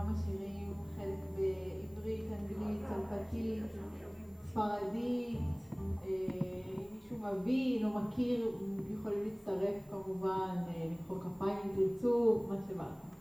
כמה שירים, חלק בעברית, אנגלית, צרפתית, ספרדית, אם מישהו מבין או מכיר, יכולים להצטרף כמובן, למחוא כפיים אם תרצו, מה שבא לכם.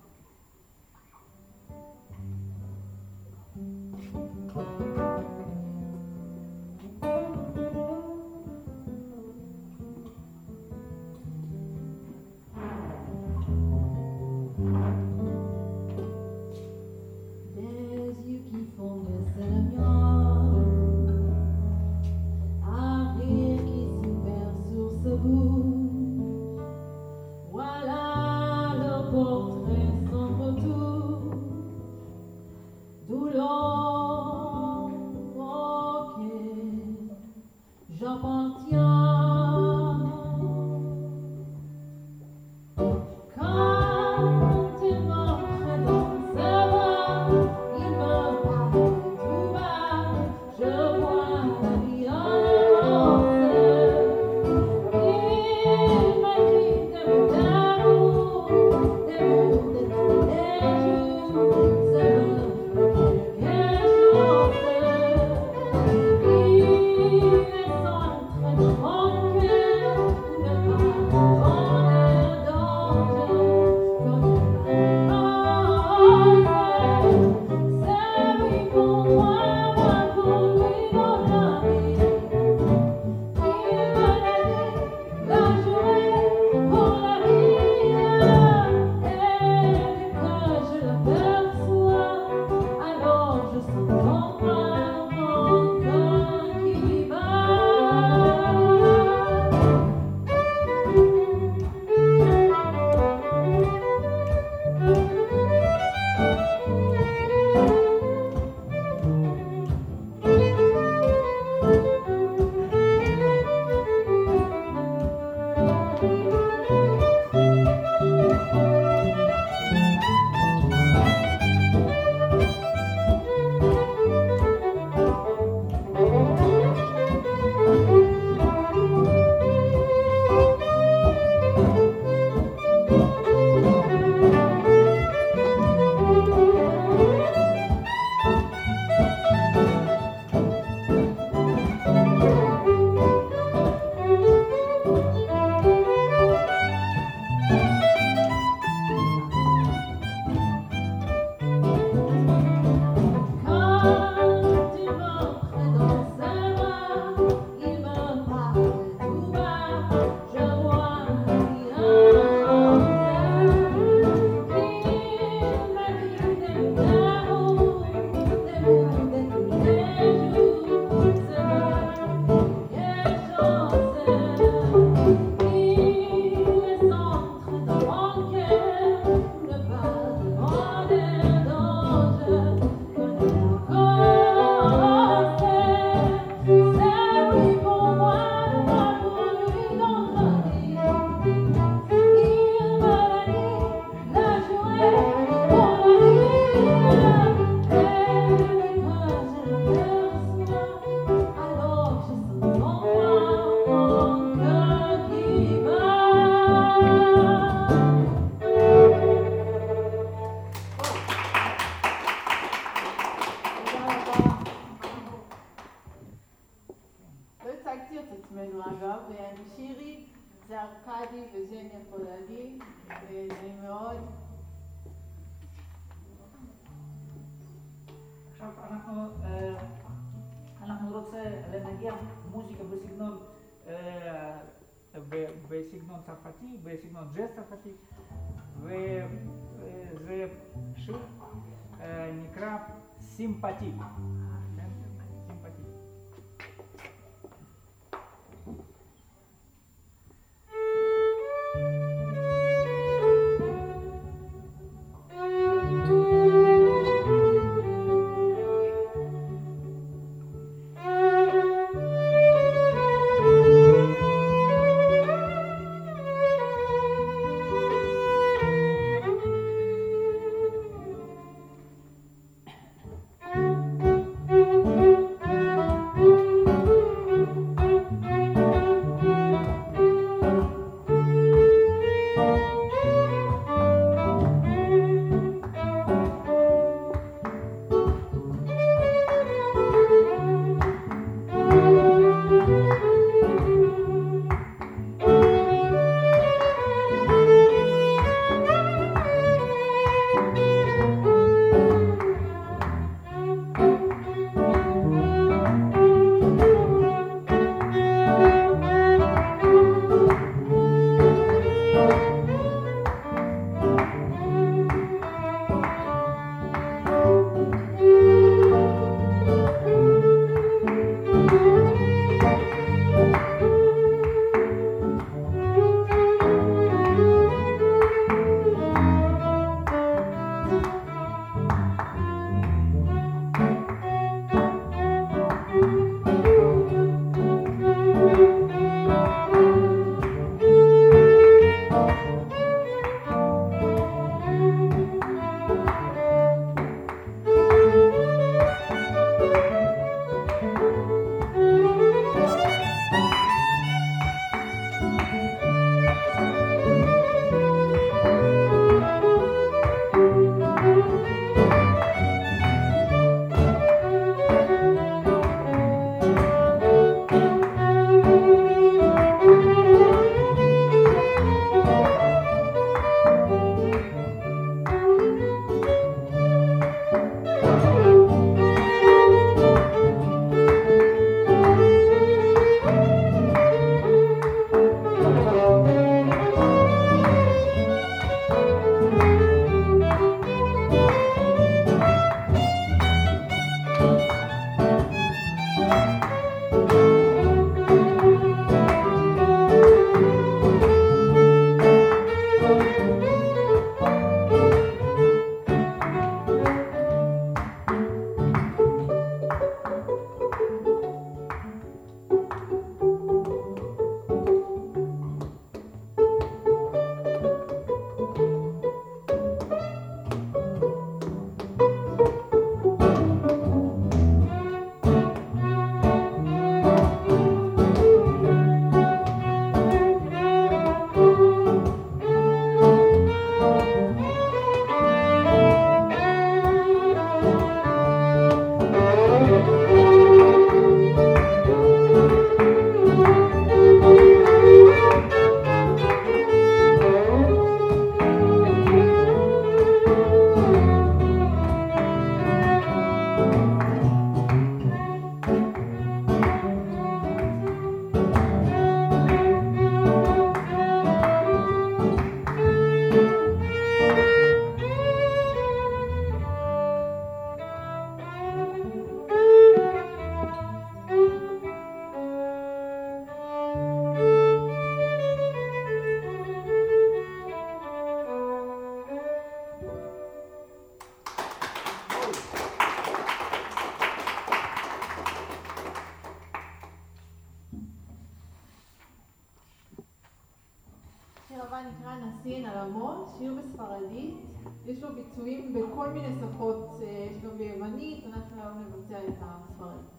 אנחנו רוצה לנגן מוזיקה בסגנון צרפתי, בסגנון ג'אז צרפתי, וזה שיר נקרא סימפתי. שיר בספרדית, יש לו ביצועים בכל מיני שפות, יש גם ביוונית, אנחנו היום נבצע את הספרדית.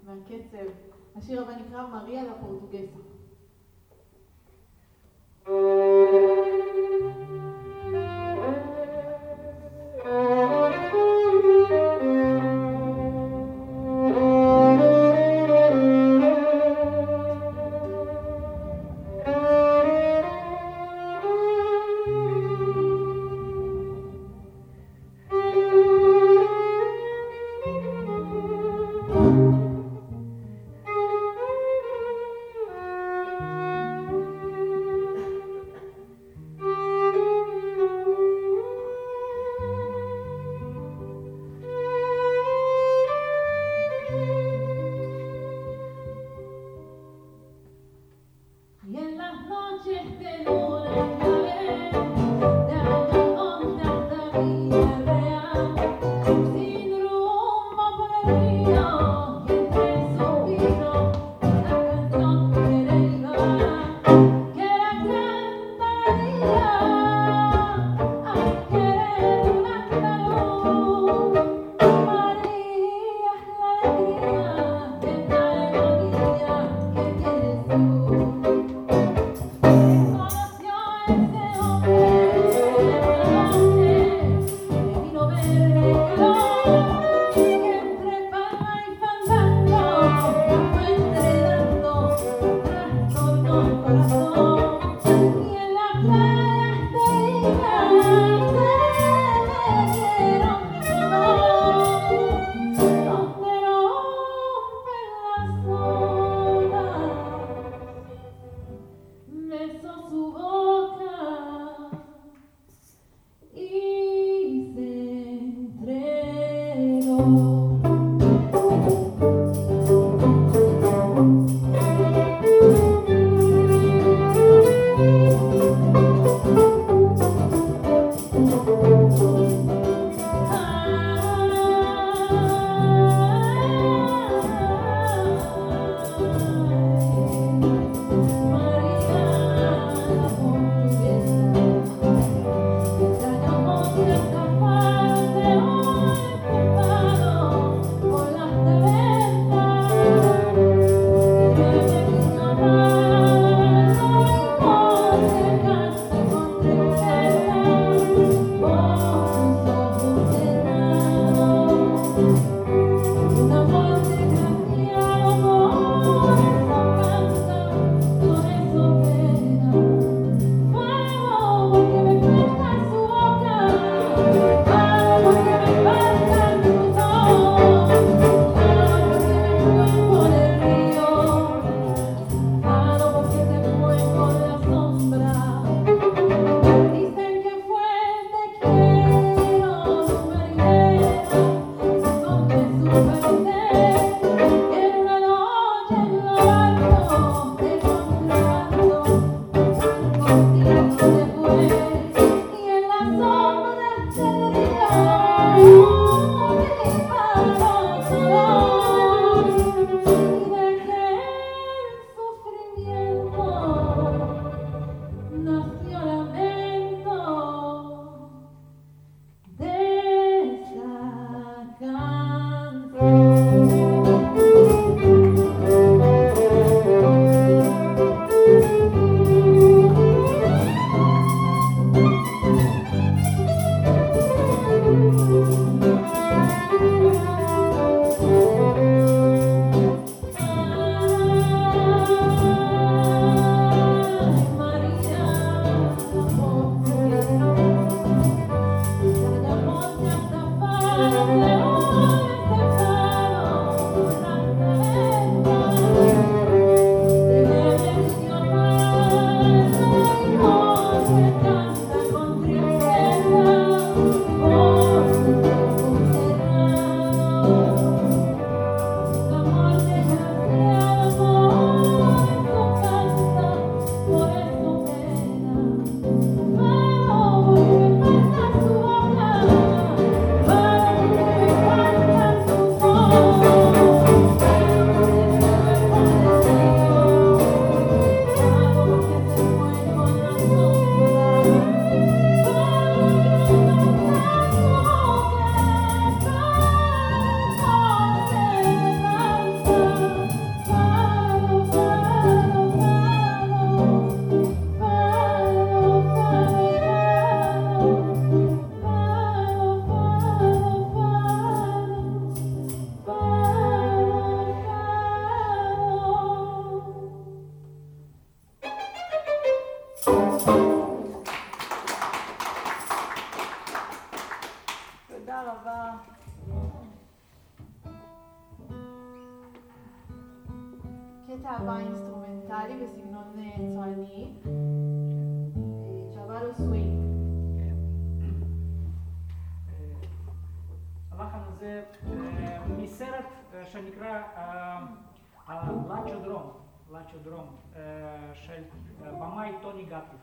מהקצב. השיר הבא נקרא מריה לה פורטוגסה. Extraño monte, שיר תאווה אינסטרומנטלי בסגנון צועני, שעבר לו סווינג. הלחן הזה מסרט שנקרא לאצ'ו דרום של במאי טוני גטליב.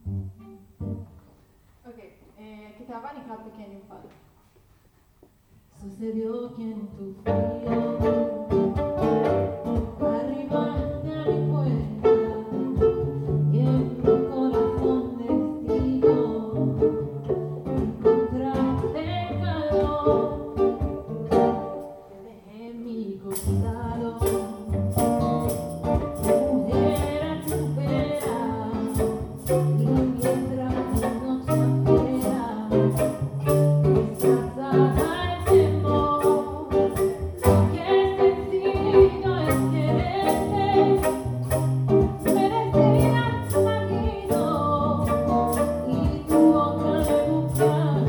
תאווה נקרא בקניון פאל. Sucedió que en tu frío arribaste a mi puerta y en mi corazón destino encontraste calor que dejé en mi costado, mujer a tu vera, y mientras la noche afuera disfrazada el temor, qué sencillo es quererte, me decías tu marido y tu boca me buscaba,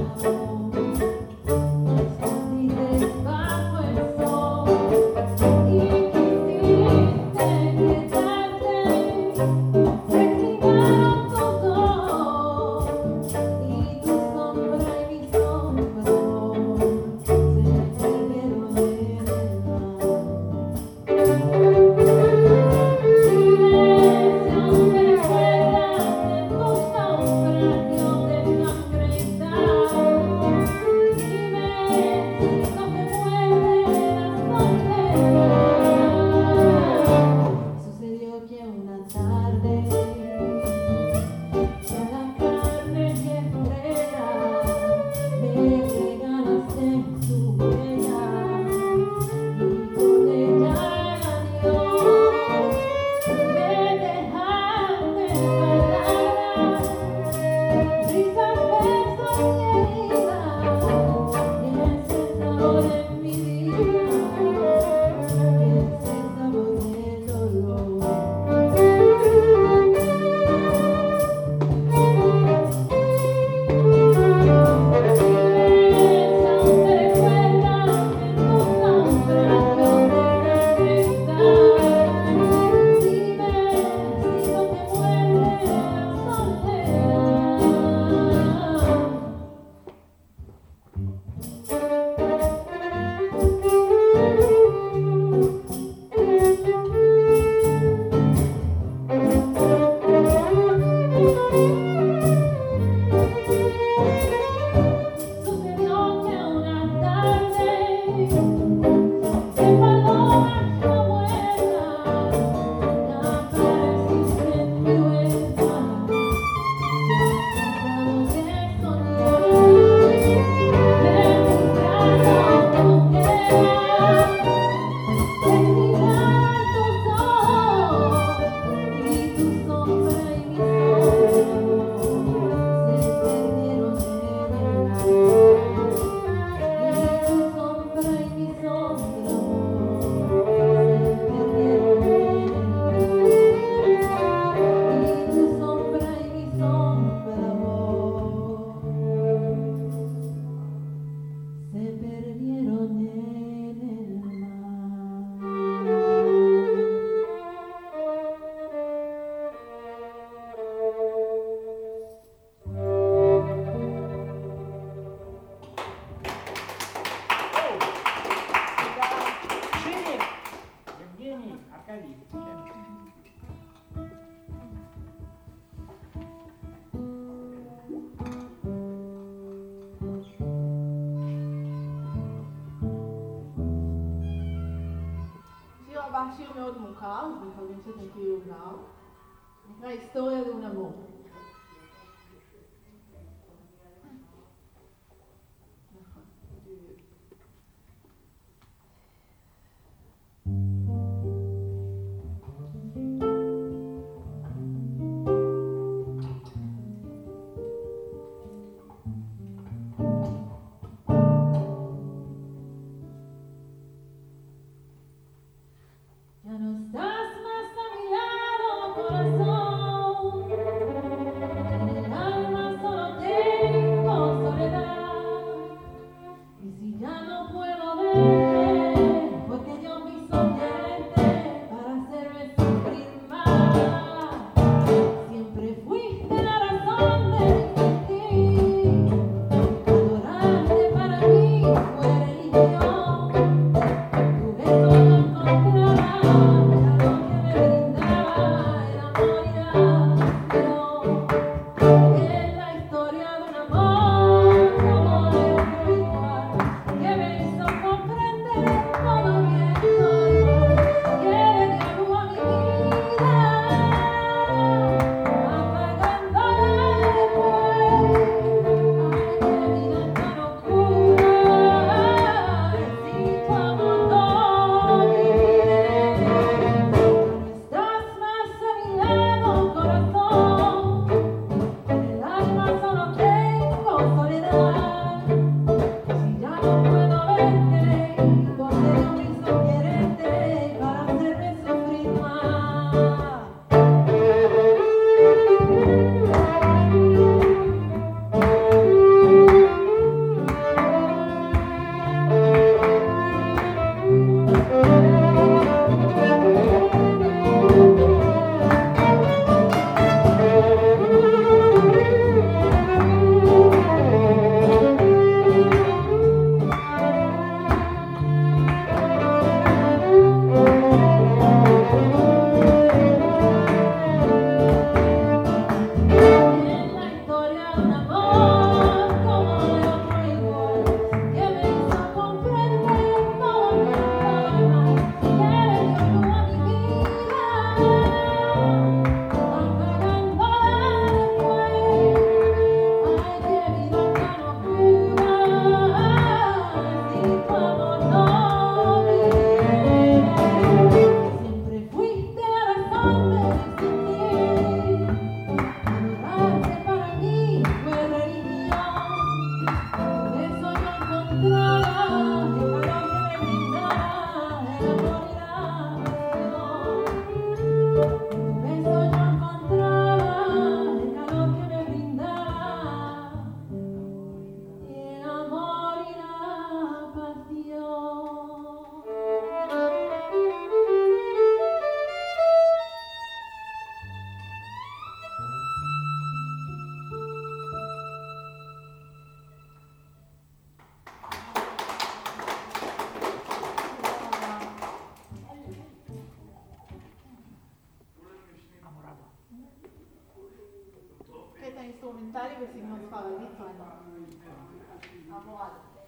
escondites bajo el sol y quisiste quedarte, se climaron tus ojos y tu sombra y mi sombra se perdieron en el mar. Silencio, me recuerdas de tus naufragios de sangre y sal. Dime si no te muerde la soledad. Sucedió que una tarde que a la carne y entrega me regalaste tu huella y con ella el adiós me dejaste palabras, risas, besos y heridas y ese sabor en mi vida, ese sabor del dolor. Silencio, me recuerdas de tus naufragios de sangre y sal. Dime si no te muerde la soledad. Sucedió que una tarde de palomas no vuelan, apareciste en mi vuelta, yo tratado de soñar, de mi brazo cojera, de mirar tus ojos y tu sombra y mi sombra se perdieron en el mar. Y tu sombra y mi sombra se perdieron en el mar. Y tu sombra y mi sombra se perdieron en el mar. Женя, Евгений, Аркадий. השיר הבא שיר מאוד מוכר, מקווים שתכירו גם, נקרא היסטוריה d'un amour. Ya no estás más a mi lado, corazón. אינסטרומנטלי בסגנון ספרדי טוען. המורל.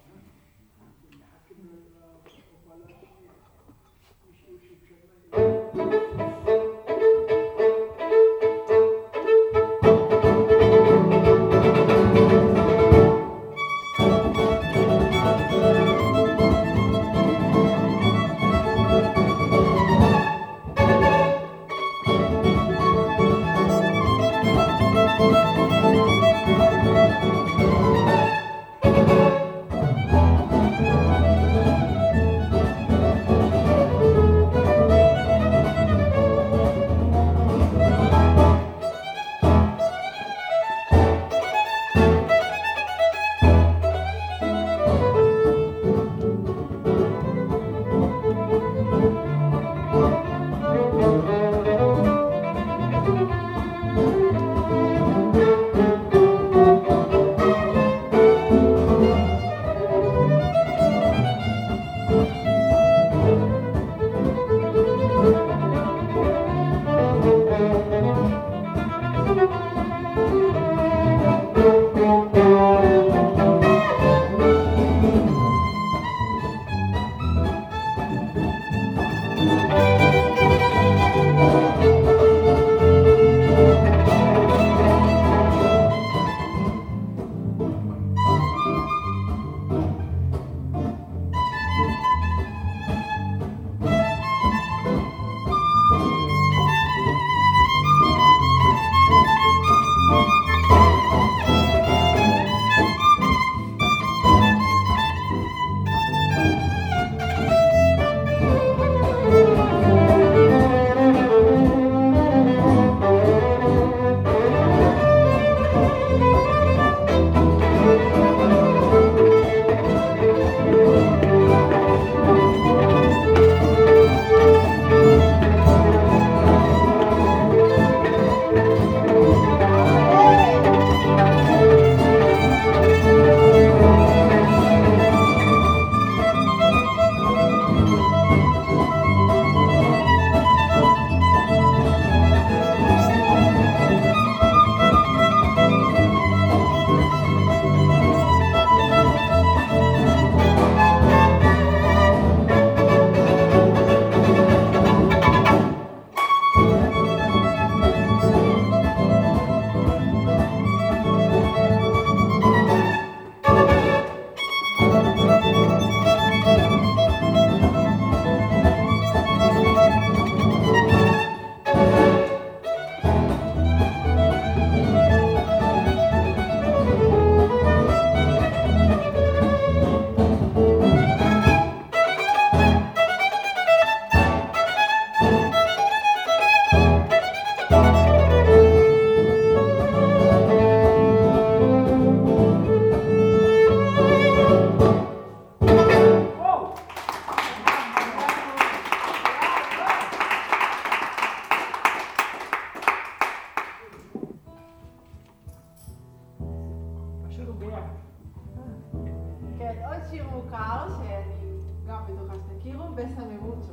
כן, עוד שיר מוכר, שאני גם בטוחה שתכירו, בסמי מוצ'ו.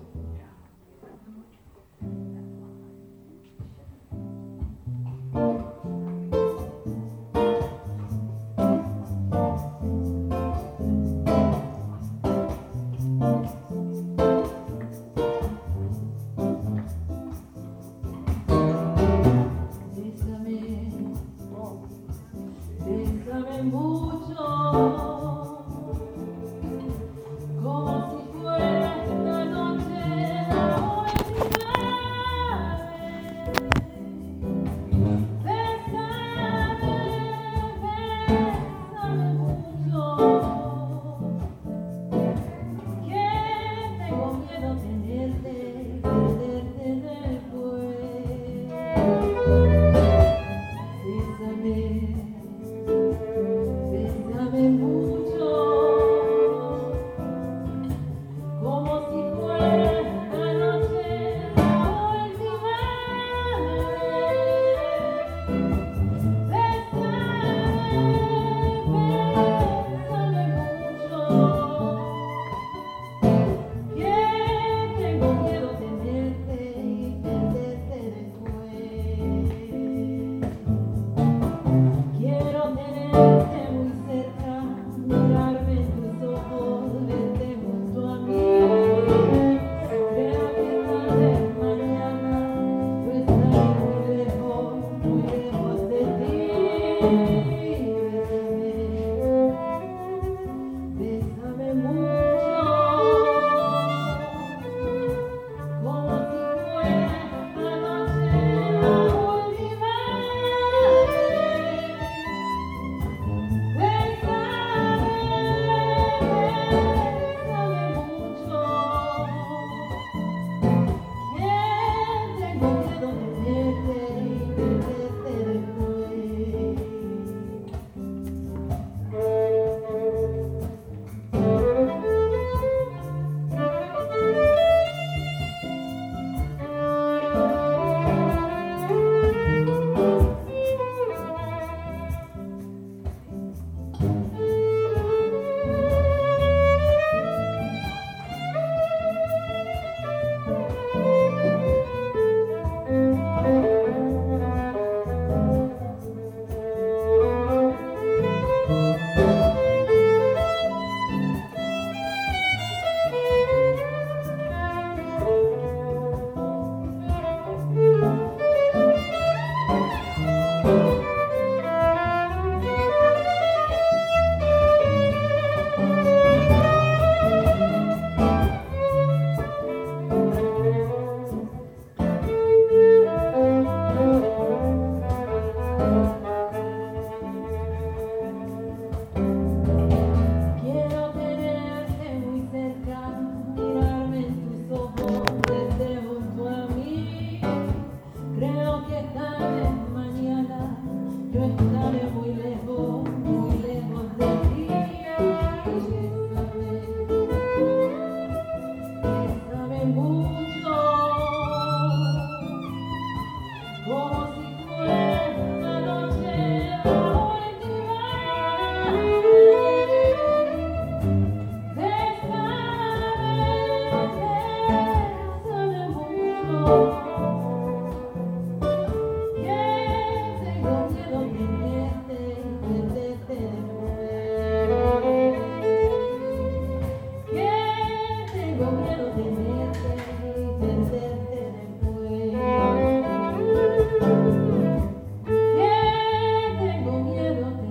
Bésame mucho, como si fuera esta noche la última vez. Bésame, bésame mucho, que tengo miedo tenerte y perderte después. Bésame mucho, como si fuera esta noche la última vez. Bésame mucho, que tengo miedo tenerte y perderte después. Quiero tenerte muy cerca, mirarme en tus ojos, verte junto a mí. Creo que tal vez mañana yo estaré muy lejos de ti. Bésame mucho, como si fuera esta noche la última vez. Bésame mucho, que tengo miedo de verte y perderte después. Quiero tenerte muy cerca, mirarme en tus ojos, verte junto a mí. Creo que tal vez mañana yo estaré muy lejos de ti. Bésame mucho, como si fuera esta noche la última vez. Bésame mucho, que tengo miedo de tenerte y perderte después. Que tengo miedo de tenerte y perderte después. Que tengo miedo de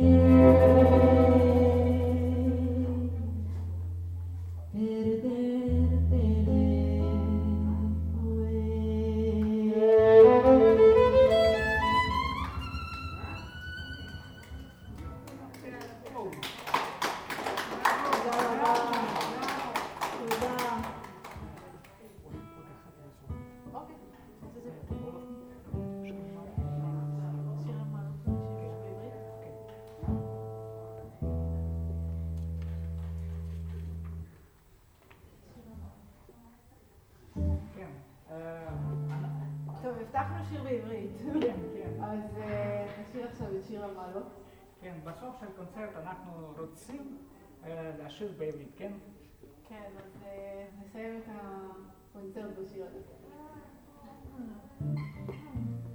טוב, הבטחנו שיר בעברית. כן, כן. אז נשיר עכשיו את שיר המעלות. כן, בסוף של קונצרט אנחנו רוצים לשיר בעברית, כן? כן, אז נסיים את הקונצרט בשיר הזה.